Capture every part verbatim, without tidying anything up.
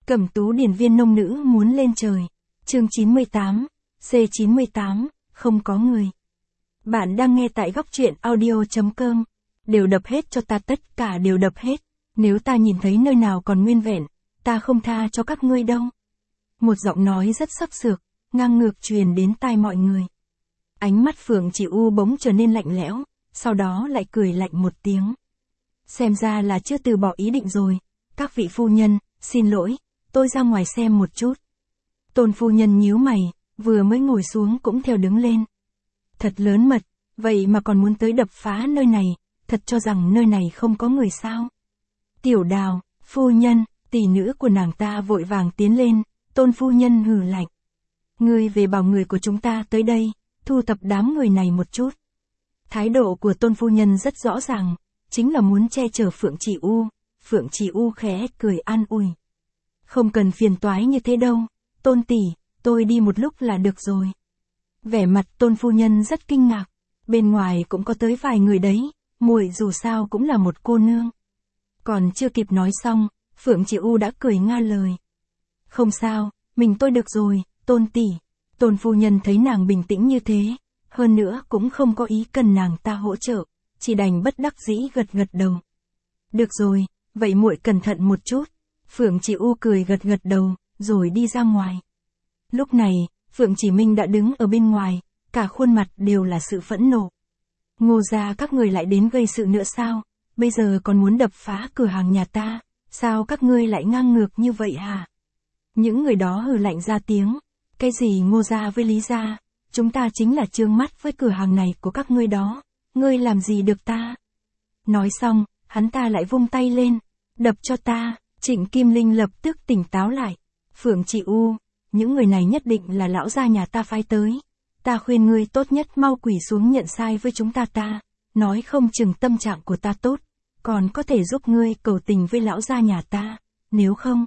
Cẩm Tú điển viên nông nữ muốn lên trời. Chương chín mươi tám, C chín mươi tám, không có người. Bạn đang nghe tại góc truyện audio.com. Đều đập hết cho ta, tất cả đều đập hết. Nếu ta nhìn thấy nơi nào còn nguyên vẹn, ta không tha cho các ngươi đâu. Một giọng nói rất sắc sược, ngang ngược truyền đến tai mọi người. Ánh mắt Phượng Chỉ U bỗng trở nên lạnh lẽo, sau đó lại cười lạnh một tiếng. Xem ra là chưa từ bỏ ý định rồi. Các vị phu nhân, xin lỗi, tôi ra ngoài xem một chút. Tôn phu nhân nhíu mày, vừa mới ngồi xuống cũng theo đứng lên. Thật lớn mật, vậy mà còn muốn tới đập phá nơi này, thật cho rằng nơi này không có người sao. Tiểu Đào, phu nhân, tỷ nữ của nàng ta vội vàng tiến lên, Tôn phu nhân hừ lạnh. Ngươi về bảo người của chúng ta tới đây, thu thập đám người này một chút. Thái độ của Tôn phu nhân rất rõ ràng, chính là muốn che chở Phượng Chỉ U. Phượng Chỉ U khẽ cười an ủi. Không cần phiền toái như thế đâu, Tôn tỷ, tôi đi một lúc là được rồi. Vẻ mặt Tôn phu nhân rất kinh ngạc, bên ngoài cũng có tới vài người đấy, muội dù sao cũng là một cô nương. Còn chưa kịp nói xong, Phượng Chỉ U đã cười nga lời. Không sao, mình tôi được rồi, Tôn tỷ. Tôn phu nhân thấy nàng bình tĩnh như thế, hơn nữa cũng không có ý cần nàng ta hỗ trợ, chỉ đành bất đắc dĩ gật gật đầu. Được rồi, vậy muội cẩn thận một chút. Phượng Chỉ U cười gật gật đầu, rồi đi ra ngoài. Lúc này, Phượng Chỉ Minh đã đứng ở bên ngoài, cả khuôn mặt đều là sự phẫn nộ. Ngô gia các người lại đến gây sự nữa sao? Bây giờ còn muốn đập phá cửa hàng nhà ta, sao các ngươi lại ngang ngược như vậy hả? Những người đó hừ lạnh ra tiếng. Cái gì Ngô gia với Lý gia? Chúng ta chính là trương mắt với cửa hàng này của các ngươi đó. Ngươi làm gì được ta? Nói xong, hắn ta lại vung tay lên. Đập cho ta. Trịnh Kim Linh lập tức tỉnh táo lại. Phượng Chỉ U, những người này nhất định là lão gia nhà ta phái tới. Ta khuyên ngươi tốt nhất mau quỳ xuống nhận sai với chúng ta ta. Nói không chừng tâm trạng của ta tốt, còn có thể giúp ngươi cầu tình với lão gia nhà ta. Nếu không,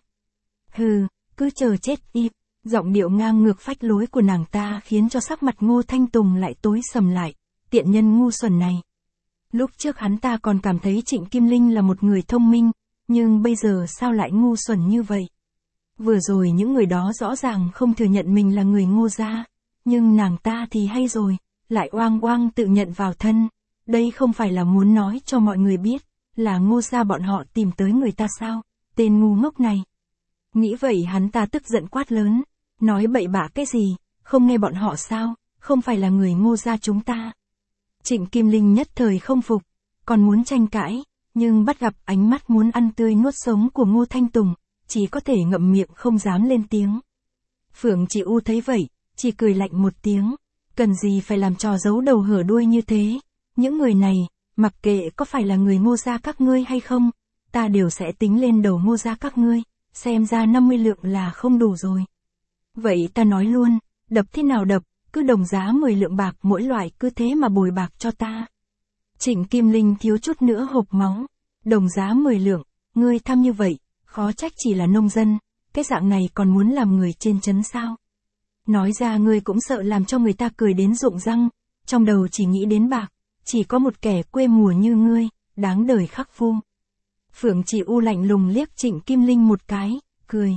hừ, cứ chờ chết đi. Giọng điệu ngang ngược phách lối của nàng ta khiến cho sắc mặt Ngô Thanh Tùng lại tối sầm lại. Tiện nhân ngu xuẩn này. Lúc trước hắn ta còn cảm thấy Trịnh Kim Linh là một người thông minh, nhưng bây giờ sao lại ngu xuẩn như vậy? Vừa rồi những người đó rõ ràng không thừa nhận mình là người Ngô gia, nhưng nàng ta thì hay rồi, lại oang oang tự nhận vào thân. Đây không phải là muốn nói cho mọi người biết, là Ngô gia bọn họ tìm tới người ta sao? Tên ngu ngốc này. Nghĩ vậy hắn ta tức giận quát lớn, nói bậy bạ cái gì, không nghe bọn họ sao, không phải là người Ngô gia chúng ta. Trịnh Kim Linh nhất thời không phục, còn muốn tranh cãi, nhưng bắt gặp ánh mắt muốn ăn tươi nuốt sống của Ngô Thanh Tùng, chỉ có thể ngậm miệng không dám lên tiếng. Phượng Chỉ U thấy vậy, chỉ cười lạnh một tiếng, cần gì phải làm trò giấu đầu hở đuôi như thế, những người này, mặc kệ có phải là người Ngô gia các ngươi hay không, ta đều sẽ tính lên đầu Ngô gia các ngươi, xem ra năm mươi lượng là không đủ rồi. Vậy ta nói luôn, đập thế nào đập, cứ đồng giá mười lượng bạc mỗi loại, cứ thế mà bồi bạc cho ta. Trịnh Kim Linh thiếu chút nữa hộc máu, đồng giá mười lượng, ngươi tham như vậy, khó trách chỉ là nông dân, cái dạng này còn muốn làm người trên trấn sao? Nói ra ngươi cũng sợ làm cho người ta cười đến rụng răng, trong đầu chỉ nghĩ đến bạc, chỉ có một kẻ quê mùa như ngươi, đáng đời khắc phu. Phượng Chỉ U lạnh lùng liếc Trịnh Kim Linh một cái, cười.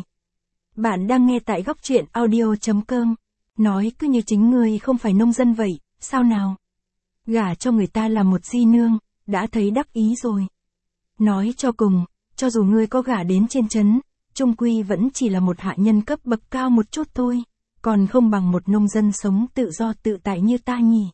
Bạn đang nghe tại góc truyện audio.com, nói cứ như chính ngươi không phải nông dân vậy, sao nào? Gả cho người ta là một di nương, đã thấy đắc ý rồi. Nói cho cùng, cho dù ngươi có gả đến trên trấn, chung quy vẫn chỉ là một hạ nhân cấp bậc cao một chút thôi, còn không bằng một nông dân sống tự do tự tại như ta nhỉ.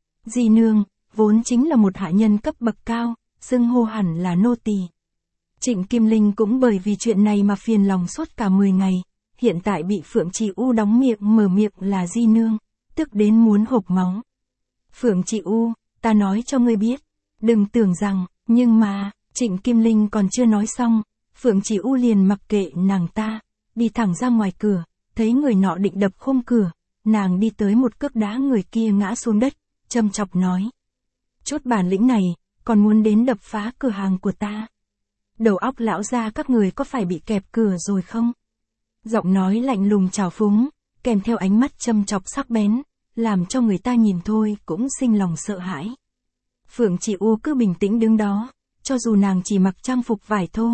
Di nương, vốn chính là một hạ nhân cấp bậc cao, xưng hô hẳn là nô tỳ. Trịnh Kim Linh cũng bởi vì chuyện này mà phiền lòng suốt cả mười ngày, hiện tại bị Phượng Chỉ U đóng miệng mở miệng là di nương, tức đến muốn hộc máu. Phượng Chỉ U, ta nói cho ngươi biết, đừng tưởng rằng, nhưng mà, Trịnh Kim Linh còn chưa nói xong, Phượng Chỉ U liền mặc kệ nàng ta, đi thẳng ra ngoài cửa, thấy người nọ định đập khung cửa, nàng đi tới một cước đá người kia ngã xuống đất, châm chọc nói. Chút bản lĩnh này, còn muốn đến đập phá cửa hàng của ta. Đầu óc lão gia các người có phải bị kẹp cửa rồi không? Giọng nói lạnh lùng trào phúng, kèm theo ánh mắt châm chọc sắc bén, làm cho người ta nhìn thôi cũng sinh lòng sợ hãi. Phượng Chỉ U cứ bình tĩnh đứng đó, cho dù nàng chỉ mặc trang phục vải thô,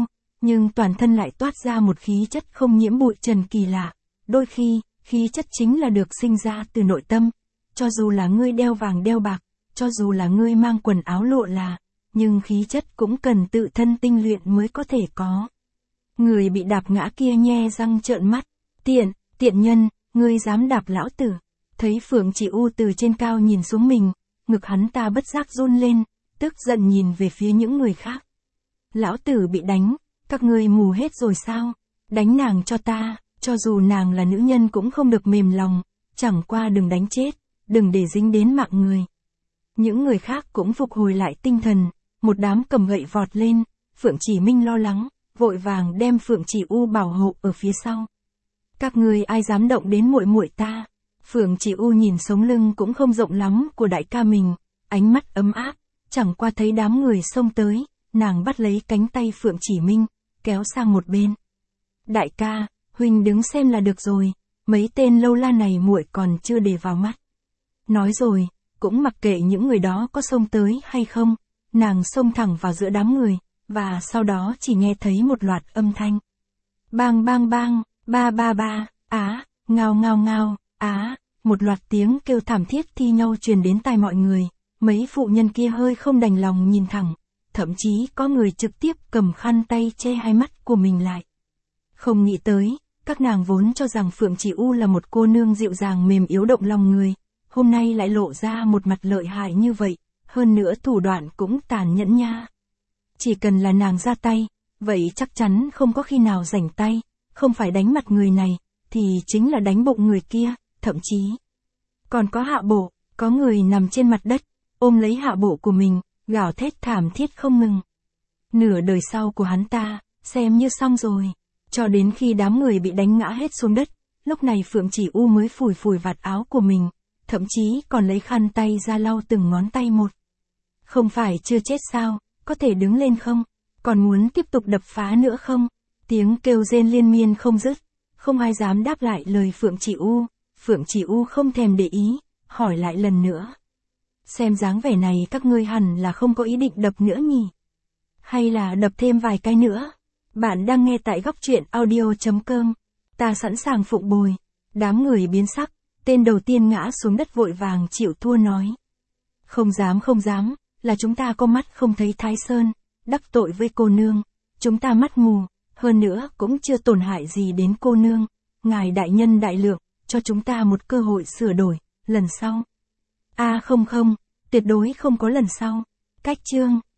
nhưng toàn thân lại toát ra một khí chất không nhiễm bụi trần kỳ lạ. Đôi khi, khí chất chính là được sinh ra từ nội tâm. Cho dù là ngươi đeo vàng đeo bạc, cho dù là ngươi mang quần áo lộ là, nhưng khí chất cũng cần tự thân tinh luyện mới có thể có. Người bị đạp ngã kia nhe răng trợn mắt. Tiện, tiện nhân, ngươi dám đạp lão tử. Thấy Phượng Chỉ U từ trên cao nhìn xuống mình, ngực hắn ta bất giác run lên, tức giận nhìn về phía những người khác. Lão tử bị đánh, các ngươi mù hết rồi sao? Đánh nàng cho ta, cho dù nàng là nữ nhân cũng không được mềm lòng, chẳng qua đừng đánh chết, đừng để dính đến mạng người. Những người khác cũng phục hồi lại tinh thần, một đám cầm gậy vọt lên, Phượng Chỉ Minh lo lắng, vội vàng đem Phượng Chỉ U bảo hộ ở phía sau. Các ngươi ai dám động đến muội muội ta? Phượng Chỉ U nhìn sống lưng cũng không rộng lắm của đại ca mình, ánh mắt ấm áp, chẳng qua thấy đám người xông tới, nàng bắt lấy cánh tay Phượng Chỉ Minh, kéo sang một bên. Đại ca, huynh đứng xem là được rồi, mấy tên lâu la này muội còn chưa để vào mắt. Nói rồi, cũng mặc kệ những người đó có xông tới hay không, nàng xông thẳng vào giữa đám người, và sau đó chỉ nghe thấy một loạt âm thanh. Bang bang bang, ba ba ba, á, ngao ngao ngao, á, một loạt tiếng kêu thảm thiết thi nhau truyền đến tai mọi người, mấy phụ nhân kia hơi không đành lòng nhìn thẳng, thậm chí có người trực tiếp cầm khăn tay che hai mắt của mình lại. Không nghĩ tới, các nàng vốn cho rằng Phượng Chỉ U là một cô nương dịu dàng mềm yếu động lòng người, hôm nay lại lộ ra một mặt lợi hại như vậy, hơn nữa thủ đoạn cũng tàn nhẫn nha. Chỉ cần là nàng ra tay, vậy chắc chắn không có khi nào rảnh tay, không phải đánh mặt người này, thì chính là đánh bụng người kia, thậm chí còn có hạ bộ, có người nằm trên mặt đất, ôm lấy hạ bộ của mình, gào thét thảm thiết không ngừng. Nửa đời sau của hắn ta, xem như xong rồi, cho đến khi đám người bị đánh ngã hết xuống đất, lúc này Phượng Chỉ U mới phủi phủi vạt áo của mình, thậm chí còn lấy khăn tay ra lau từng ngón tay một. Không phải chưa chết sao, có thể đứng lên không? Còn muốn tiếp tục đập phá nữa không? Tiếng kêu rên liên miên không dứt, không ai dám đáp lại lời Phượng Chỉ U. Phượng Chỉ U không thèm để ý, hỏi lại lần nữa. Xem dáng vẻ này các ngươi hẳn là không có ý định đập nữa nhỉ? Hay là đập thêm vài cái nữa? Bạn đang nghe tại góc truyện audio chấm com. Ta sẵn sàng phụng bồi. Đám người biến sắc, tên đầu tiên ngã xuống đất vội vàng chịu thua nói. Không dám không dám, là chúng ta có mắt không thấy Thái Sơn, đắc tội với cô nương, chúng ta mắt mù, hơn nữa cũng chưa tổn hại gì đến cô nương, ngài đại nhân đại lượng, cho chúng ta một cơ hội sửa đổi, lần sau. A à không không, tuyệt đối không có lần sau. Cách chương.